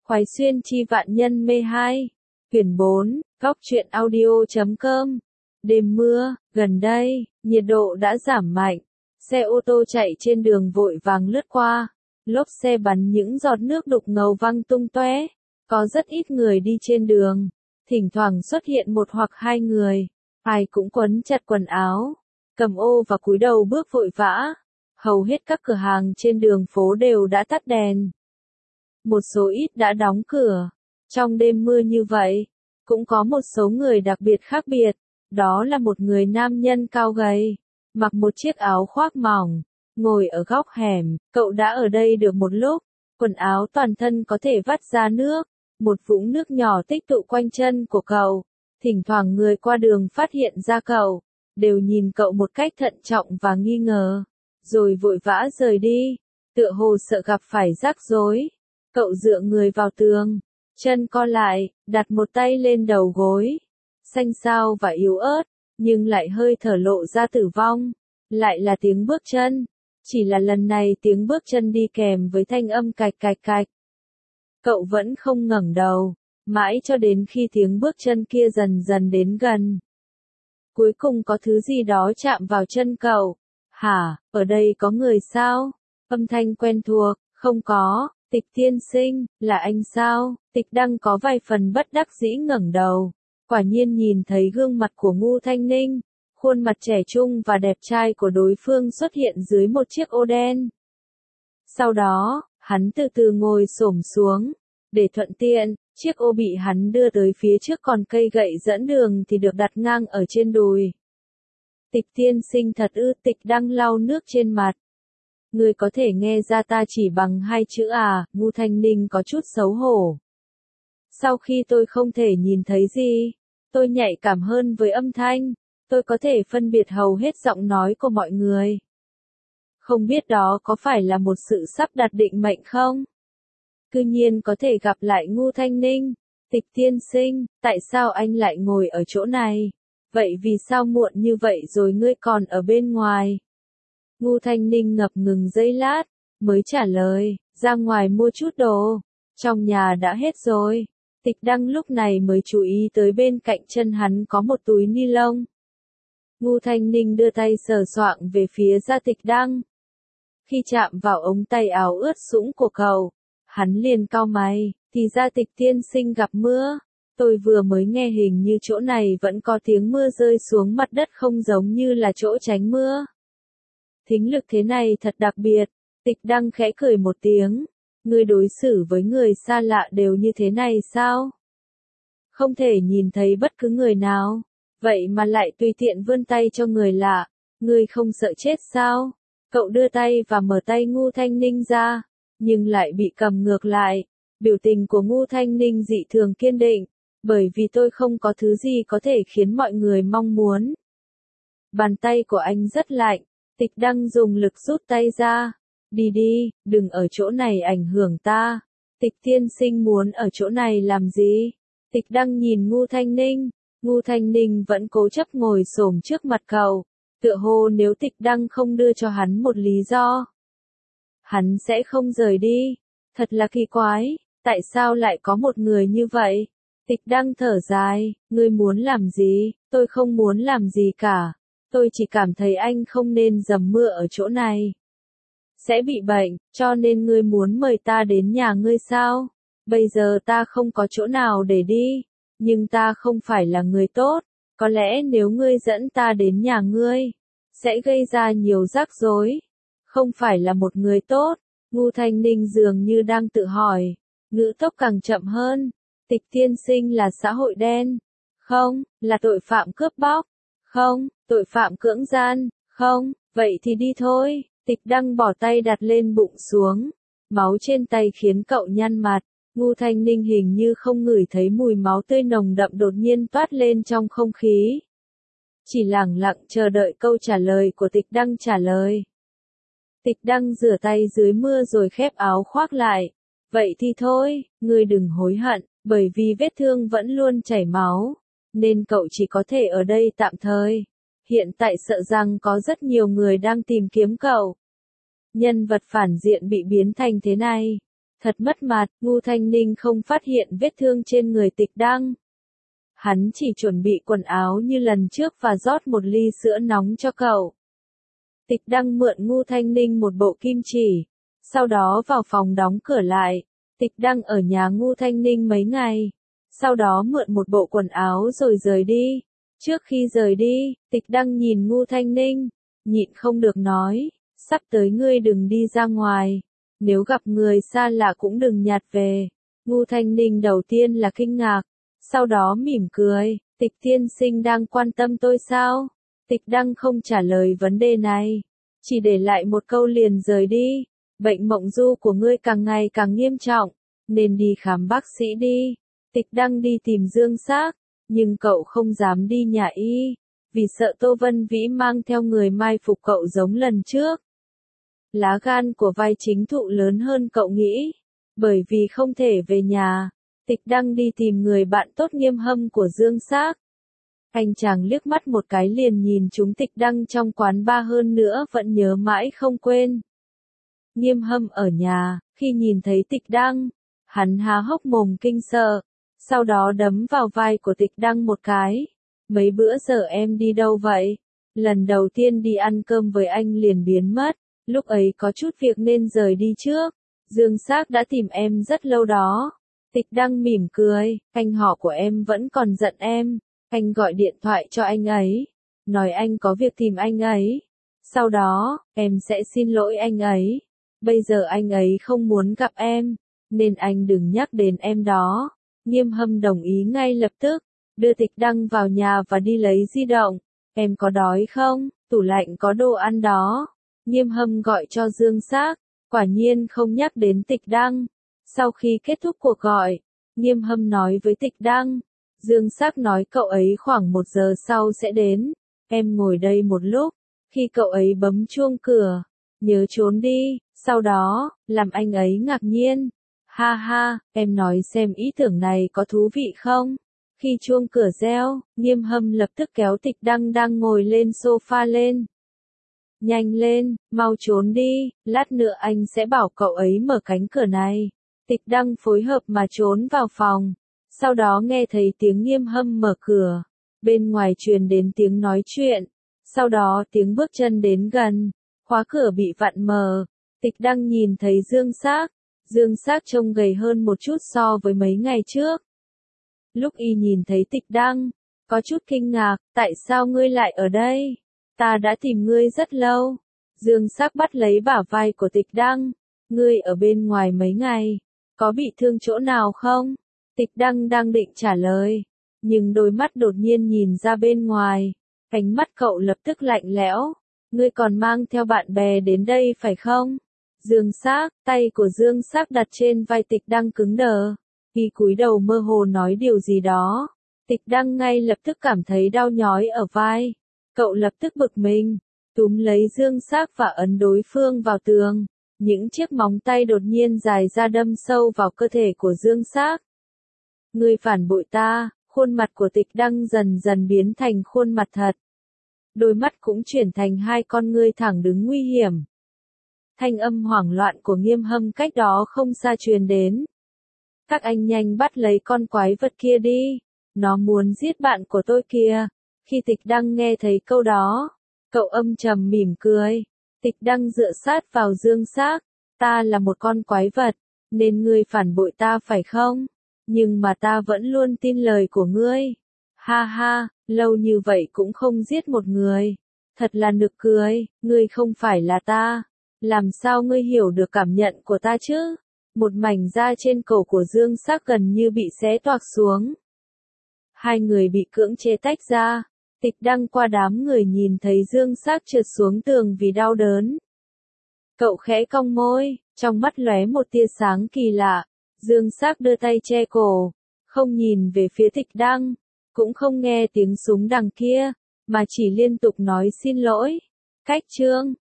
Khoái xuyên chi vạn nhân mê 2. Quyển 4, góc truyện audio.com. Đêm mưa, gần đây, nhiệt độ đã giảm mạnh. Xe ô tô chạy trên đường vội vàng lướt qua. Lốp xe bắn những giọt nước đục ngầu văng tung tóe. Có rất ít người đi trên đường. Thỉnh thoảng xuất hiện một hoặc hai người. Ai cũng quấn chặt quần áo, cầm ô và cúi đầu bước vội vã. Hầu hết các cửa hàng trên đường phố đều đã tắt đèn. Một số ít đã đóng cửa. Trong đêm mưa như vậy, cũng có một số người đặc biệt khác biệt. Đó là một người nam nhân cao gầy, mặc một chiếc áo khoác mỏng, ngồi ở góc hẻm. Cậu đã ở đây được một lúc, quần áo toàn thân có thể vắt ra nước, một vũng nước nhỏ tích tụ quanh chân của cậu. Thỉnh thoảng người qua đường phát hiện ra cậu, đều nhìn cậu một cách thận trọng và nghi ngờ, rồi vội vã rời đi, tựa hồ sợ gặp phải rắc rối. Cậu dựa người vào tường, chân co lại, đặt một tay lên đầu gối, xanh xao và yếu ớt, nhưng lại hơi thở lộ ra tử vong. Lại là tiếng bước chân, chỉ là lần này tiếng bước chân đi kèm với thanh âm cạch cạch cạch. Cậu vẫn không ngẩng đầu, mãi cho đến khi tiếng bước chân kia dần dần đến gần. Cuối cùng có thứ gì đó chạm vào chân cậu. Hả, ở đây có người sao? Âm thanh quen thuộc, không có. Tịch tiên sinh, là anh sao? Tịch Đăng có vài phần bất đắc dĩ ngẩng đầu. Quả nhiên nhìn thấy gương mặt của Ngô Thanh Ninh. Khuôn mặt trẻ trung và đẹp trai của đối phương xuất hiện dưới một chiếc ô đen. Sau đó, hắn từ từ ngồi xổm xuống. Để thuận tiện, chiếc ô bị hắn đưa tới phía trước, còn cây gậy dẫn đường thì được đặt ngang ở trên đùi. Tịch tiên sinh thật ư? Tịch Đăng lau nước trên mặt. Ngươi có thể nghe ra ta chỉ bằng hai chữ à? Ngô Thanh Ninh có chút xấu hổ. Sau khi tôi không thể nhìn thấy gì, tôi nhạy cảm hơn với âm thanh, tôi có thể phân biệt hầu hết giọng nói của mọi người. Không biết đó có phải là một sự sắp đặt định mệnh không? Cư nhiên có thể gặp lại Ngô Thanh Ninh. Tịch tiên sinh, tại sao anh lại ngồi ở chỗ này? Vậy vì sao muộn như vậy rồi ngươi còn ở bên ngoài? Ngô Thanh Ninh ngập ngừng giây lát, mới trả lời, ra ngoài mua chút đồ, trong nhà đã hết rồi. Tịch Đăng lúc này mới chú ý tới bên cạnh chân hắn có một túi ni lông. Ngô Thanh Ninh đưa tay sờ soạng về phía da Tịch Đăng. Khi chạm vào ống tay áo ướt sũng của cậu, hắn liền cau mày, thì ra Tịch tiên sinh gặp mưa. Tôi vừa mới nghe hình như chỗ này vẫn có tiếng mưa rơi xuống mặt đất, không giống như là chỗ tránh mưa. Thính lực thế này thật đặc biệt. Tịch Đăng khẽ cười một tiếng. Ngươi đối xử với người xa lạ đều như thế này sao? Không thể nhìn thấy bất cứ người nào, vậy mà lại tùy tiện vươn tay cho người lạ. Ngươi không sợ chết sao? Cậu đưa tay và mở tay Ngô Thanh Ninh ra, nhưng lại bị cầm ngược lại. Biểu tình của Ngô Thanh Ninh dị thường kiên định, bởi vì tôi không có thứ gì có thể khiến mọi người mong muốn. Bàn tay của anh rất lạnh. Tịch Đăng dùng lực rút tay ra. Đi đi, đừng ở chỗ này ảnh hưởng ta. Tịch tiên sinh muốn ở chỗ này làm gì? Tịch Đăng nhìn Ngô Thanh Ninh. Ngô Thanh Ninh vẫn cố chấp ngồi xổm trước mặt cậu, tựa hồ nếu Tịch Đăng không đưa cho hắn một lý do, hắn sẽ không rời đi. Thật là kỳ quái, tại sao lại có một người như vậy? Tịch Đăng thở dài, ngươi muốn làm gì? Tôi không muốn làm gì cả. Tôi chỉ cảm thấy anh không nên dầm mưa ở chỗ này. Sẽ bị bệnh, cho nên ngươi muốn mời ta đến nhà ngươi sao? Bây giờ ta không có chỗ nào để đi, nhưng ta không phải là người tốt. Có lẽ nếu ngươi dẫn ta đến nhà ngươi, sẽ gây ra nhiều rắc rối. Không phải là một người tốt. Ngô Thanh Ninh dường như đang tự hỏi, ngữ tốc càng chậm hơn. Tịch tiên sinh là xã hội đen? Không, là tội phạm cướp bóc? Không, tội phạm cưỡng gian? Không, vậy thì đi thôi. Tịch Đăng bỏ tay đặt lên bụng xuống. Máu trên tay khiến cậu nhăn mặt. Ngô Thanh Ninh hình như không ngửi thấy mùi máu tươi nồng đậm đột nhiên toát lên trong không khí. Chỉ lẳng lặng chờ đợi câu trả lời của Tịch Đăng trả lời. Tịch Đăng rửa tay dưới mưa rồi khép áo khoác lại. Vậy thì thôi, ngươi đừng hối hận, bởi vì vết thương vẫn luôn chảy máu, nên cậu chỉ có thể ở đây tạm thời. Hiện tại sợ rằng có rất nhiều người đang tìm kiếm cậu. Nhân vật phản diện bị biến thành thế này, Thật mất mặt, Ngu Thanh Ninh không phát hiện vết thương trên người Tịch Đăng. Hắn chỉ chuẩn bị quần áo như lần trước và rót một ly sữa nóng cho cậu. Tịch Đăng mượn Ngu Thanh Ninh một bộ kim chỉ, sau đó vào phòng đóng cửa lại. Tịch Đăng ở nhà Ngu Thanh Ninh mấy ngày, sau đó mượn một bộ quần áo rồi rời đi. Trước khi rời đi, Tịch Đăng nhìn Ngu Thanh Ninh, nhịn không được nói, sắp tới ngươi đừng đi ra ngoài, nếu gặp người xa lạ cũng đừng nhặt về. Ngu Thanh Ninh đầu tiên là kinh ngạc, sau đó mỉm cười, Tịch tiên sinh đang quan tâm tôi sao? Tịch Đăng không trả lời vấn đề này, chỉ để lại một câu liền rời đi. Bệnh mộng du của ngươi càng ngày càng nghiêm trọng, nên đi khám bác sĩ đi. Tịch Đăng đi tìm Dương Xác, nhưng cậu không dám đi nhà y, vì sợ Tô Vân Vĩ mang theo người mai phục cậu giống lần trước. Lá gan của vai chính thụ lớn hơn cậu nghĩ, bởi vì không thể về nhà. Tịch Đăng đi tìm người bạn tốt Nghiêm Hâm của Dương Xác. Anh chàng liếc mắt một cái liền nhìn chúng Tịch Đăng trong quán bar, hơn nữa vẫn nhớ mãi không quên. Nghiêm Hâm ở nhà, khi nhìn thấy Tịch Đăng, hắn há hốc mồm kinh sợ, sau đó đấm vào vai của Tịch Đăng một cái. Mấy bữa giờ em đi đâu vậy? Lần đầu tiên đi ăn cơm với anh liền biến mất, lúc ấy có chút việc nên rời đi trước. Dương Xác đã tìm em rất lâu đó. Tịch Đăng mỉm cười, anh họ của em vẫn còn giận em. Anh gọi điện thoại cho anh ấy, nói anh có việc tìm anh ấy. Sau đó, em sẽ xin lỗi anh ấy. Bây giờ anh ấy không muốn gặp em, nên anh đừng nhắc đến em đó. Nghiêm Hâm đồng ý ngay lập tức, đưa Tịch Đăng vào nhà và đi lấy di động. Em có đói không? Tủ lạnh có đồ ăn đó. Nghiêm Hâm gọi cho Dương Xác, quả nhiên không nhắc đến Tịch Đăng. Sau khi kết thúc cuộc gọi, Nghiêm Hâm nói với Tịch Đăng, Dương Xác nói cậu ấy khoảng 1 giờ sau sẽ đến. Em ngồi đây một lúc, khi cậu ấy bấm chuông cửa, nhớ trốn đi, sau đó, làm anh ấy ngạc nhiên. Ha ha, em nói xem ý tưởng này có thú vị không? Khi chuông cửa reo, Nghiêm Hâm lập tức kéo Tịch Đăng đang ngồi lên sofa lên. Nhanh lên, mau trốn đi, lát nữa anh sẽ bảo cậu ấy mở cánh cửa này. Tịch Đăng phối hợp mà trốn vào phòng. Sau đó nghe thấy tiếng Nghiêm Hâm mở cửa. Bên ngoài truyền đến tiếng nói chuyện. Sau đó tiếng bước chân đến gần. Khóa cửa bị vặn mờ. Tịch Đăng nhìn thấy Dương Xác. Dương Xác trông gầy hơn một chút so với mấy ngày trước. Lúc y nhìn thấy Tịch Đăng, có chút kinh ngạc, tại sao ngươi lại ở đây? Ta đã tìm ngươi rất lâu. Dương Xác bắt lấy bả vai của Tịch Đăng. Ngươi ở bên ngoài mấy ngày, có bị thương chỗ nào không? Tịch Đăng đang định trả lời, nhưng đôi mắt đột nhiên nhìn ra bên ngoài. Ánh mắt cậu lập tức lạnh lẽo. Ngươi còn mang theo bạn bè đến đây phải không? Dương Xác, tay của Dương Xác đặt trên vai Tịch Đăng cứng đờ. Y cúi đầu mơ hồ nói điều gì đó. Tịch Đăng ngay lập tức cảm thấy đau nhói ở vai. Cậu lập tức bực mình, túm lấy Dương Xác và ấn đối phương vào tường. Những chiếc móng tay đột nhiên dài ra đâm sâu vào cơ thể của Dương Xác. Ngươi phản bội ta, khuôn mặt của Tịch Đăng dần dần biến thành khuôn mặt thật. Đôi mắt cũng chuyển thành hai con ngươi thẳng đứng nguy hiểm. Thanh âm hoảng loạn của Nghiêm Hâm cách đó không xa truyền đến. Các anh nhanh bắt lấy con quái vật kia đi, nó muốn giết bạn của tôi kìa. Khi Tịch Đăng nghe thấy câu đó, cậu âm trầm mỉm cười. Tịch Đăng dựa sát vào Dương Xác, ta là một con quái vật, nên ngươi phản bội ta phải không? Nhưng mà ta vẫn luôn tin lời của ngươi. Ha ha, lâu như vậy cũng không giết một người. Thật là nực cười, ngươi không phải là ta. Làm sao ngươi hiểu được cảm nhận của ta chứ? Một mảnh da trên cổ của Dương Xác gần như bị xé toạc xuống. Hai người bị cưỡng chế tách ra. Tịch Đăng qua đám người nhìn thấy Dương Xác trượt xuống tường vì đau đớn. Cậu khẽ cong môi, trong mắt lóe một tia sáng kỳ lạ. Dương Xác đưa tay che cổ, không nhìn về phía Tịch Đăng, cũng không nghe tiếng súng đằng kia, mà chỉ liên tục nói xin lỗi. Cách chương